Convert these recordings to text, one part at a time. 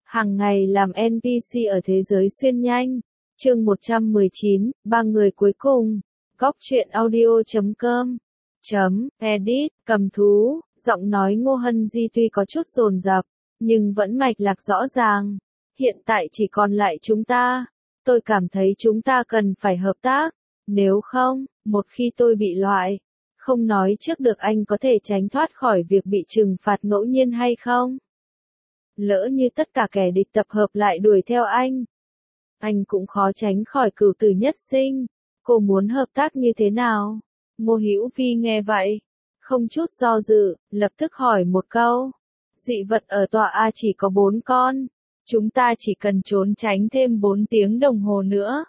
Hàng ngày làm NPC ở thế giới xuyên nhanh. Chương 119, ba người cuối cùng. Góc truyện audio.com. Edit, cầm thú, giọng nói Ngô Hân Di tuy có chút dồn dập, nhưng vẫn mạch lạc rõ ràng. Hiện tại chỉ còn lại chúng ta. Tôi cảm thấy chúng ta cần phải hợp tác. Nếu không, một khi tôi bị loại, không nói trước được anh có thể tránh thoát khỏi việc bị trừng phạt ngẫu nhiên hay không. Lỡ như tất cả kẻ địch tập hợp lại đuổi theo anh cũng khó tránh khỏi cửu tử nhất sinh. Cô muốn hợp tác như thế nào? Ngô Hữu Vi nghe vậy, không chút do dự, lập tức hỏi một câu. Dị vật ở tọa A chỉ có 4 con. Chúng ta chỉ cần trốn tránh thêm 4 tiếng đồng hồ nữa.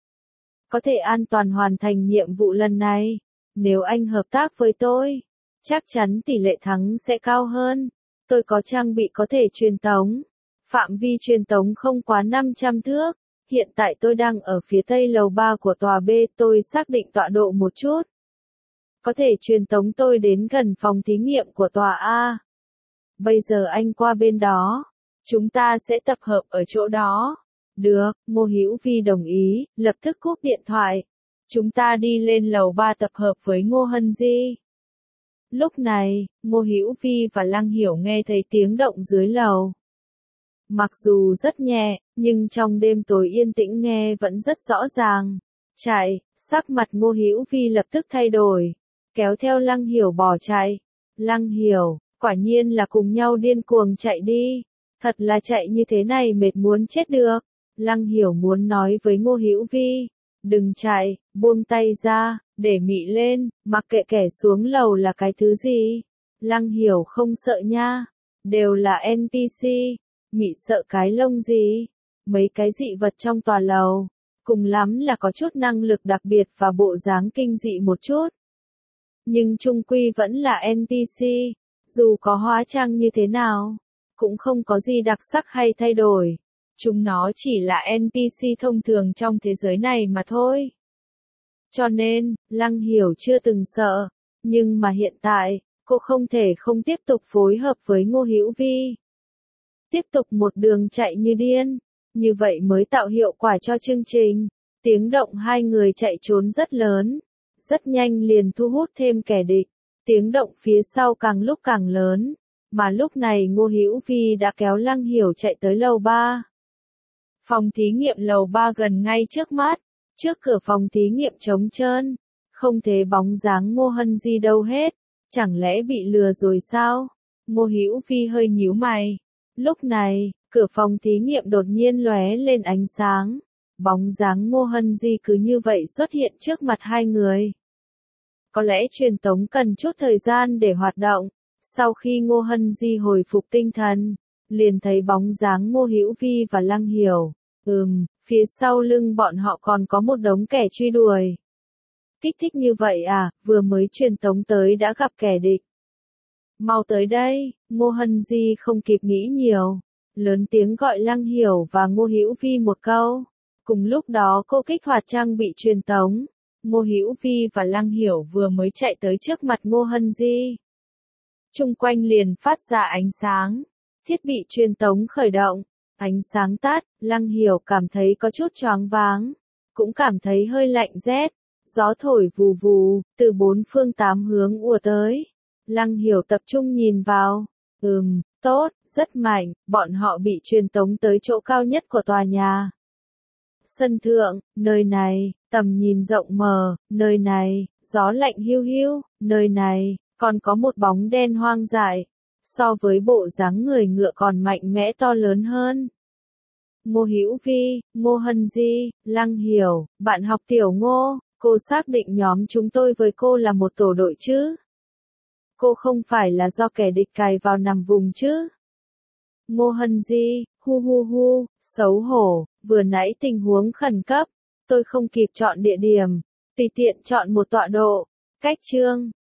Có thể an toàn hoàn thành nhiệm vụ lần này. Nếu anh hợp tác với tôi, chắc chắn tỷ lệ thắng sẽ cao hơn. Tôi có trang bị có thể truyền tống. Phạm vi truyền tống không quá 500 thước. Hiện tại tôi đang ở phía tây lầu 3 của tòa B, tôi xác định tọa độ một chút. Có thể truyền tống tôi đến gần phòng thí nghiệm của tòa A. Bây giờ anh qua bên đó. Chúng ta sẽ tập hợp ở chỗ đó. Được, Ngô Hữu Vi đồng ý, lập tức cúp điện thoại. Chúng ta đi lên lầu 3 tập hợp với Ngô Hân Di. Lúc này, Ngô Hữu Vi và Lăng Hiểu nghe thấy tiếng động dưới lầu. Mặc dù rất nhẹ, nhưng trong đêm tối yên tĩnh nghe vẫn rất rõ ràng. Chạy, sắc mặt Ngô Hữu Vi lập tức thay đổi, kéo theo Lăng Hiểu bỏ chạy. Lăng Hiểu, quả nhiên là cùng nhau điên cuồng chạy đi. Thật là chạy như thế này mệt muốn chết được. Lăng Hiểu muốn nói với Ngô Hữu Vi, đừng chạy, buông tay ra, để mị lên, mặc kệ kẻ xuống lầu là cái thứ gì. Lăng Hiểu không sợ nha, đều là NPC, mị sợ cái lông gì. Mấy cái dị vật trong tòa lầu, cùng lắm là có chút năng lực đặc biệt và bộ dáng kinh dị một chút. Nhưng chung quy vẫn là NPC, dù có hóa trang như thế nào, cũng không có gì đặc sắc hay thay đổi. Chúng nó chỉ là NPC thông thường trong thế giới này mà thôi. Cho nên, Lăng Hiểu chưa từng sợ, nhưng mà hiện tại, cô không thể không tiếp tục phối hợp với Ngô Hữu Vi. Tiếp tục một đường chạy như điên, như vậy mới tạo hiệu quả cho chương trình. Tiếng động hai người chạy trốn rất lớn, rất nhanh liền thu hút thêm kẻ địch. Tiếng động phía sau càng lúc càng lớn, mà lúc này Ngô Hữu Vi đã kéo Lăng Hiểu chạy tới lầu 3. Phòng thí nghiệm lầu 3 gần ngay trước mắt, trước cửa phòng thí nghiệm trống trơn, không thấy bóng dáng Ngô Hân Di đâu hết, chẳng lẽ bị lừa rồi sao? Ngô Hữu Vi hơi nhíu mày. Lúc này, cửa phòng thí nghiệm đột nhiên lóe lên ánh sáng, bóng dáng Ngô Hân Di cứ như vậy xuất hiện trước mặt hai người. Có lẽ truyền tống cần chút thời gian để hoạt động. Sau khi Ngô Hân Di hồi phục tinh thần, liền thấy bóng dáng Ngô Hữu Vi và Lăng Hiểu. Phía sau lưng bọn họ còn có một đống kẻ truy đuổi. Kích thích như vậy à, vừa mới truyền tống tới đã gặp kẻ địch. Mau tới đây, Ngô Hân Di không kịp nghĩ nhiều, lớn tiếng gọi Lăng Hiểu và Ngô Hữu Vi một câu. Cùng lúc đó cô kích hoạt trang bị truyền tống. Ngô Hữu Vi và Lăng Hiểu vừa mới chạy tới trước mặt Ngô Hân Di. Chung quanh liền phát ra ánh sáng. Thiết bị truyền tống khởi động. Ánh sáng tắt, Lăng Hiểu cảm thấy có chút choáng váng. Cũng cảm thấy hơi lạnh rét. Gió thổi vù vù, từ 4 phương 8 hướng ùa tới. Lăng Hiểu tập trung nhìn vào. Tốt, rất mạnh, bọn họ bị truyền tống tới chỗ cao nhất của tòa nhà. Sân thượng, nơi này, tầm nhìn rộng mở, nơi này, gió lạnh hiu hiu, nơi này, còn có một bóng đen hoang dại, so với bộ dáng người ngựa còn mạnh mẽ to lớn hơn. Ngô Hữu Vi, Ngô Hân Di, Lăng Hiểu, bạn học tiểu Ngô, cô xác định nhóm chúng tôi với cô là một tổ đội chứ? Cô không phải là do kẻ địch cài vào nằm vùng chứ? Ngô Hân Di, hu, xấu hổ, vừa nãy tình huống khẩn cấp, tôi không kịp chọn địa điểm, tùy tiện chọn một tọa độ, cách chương.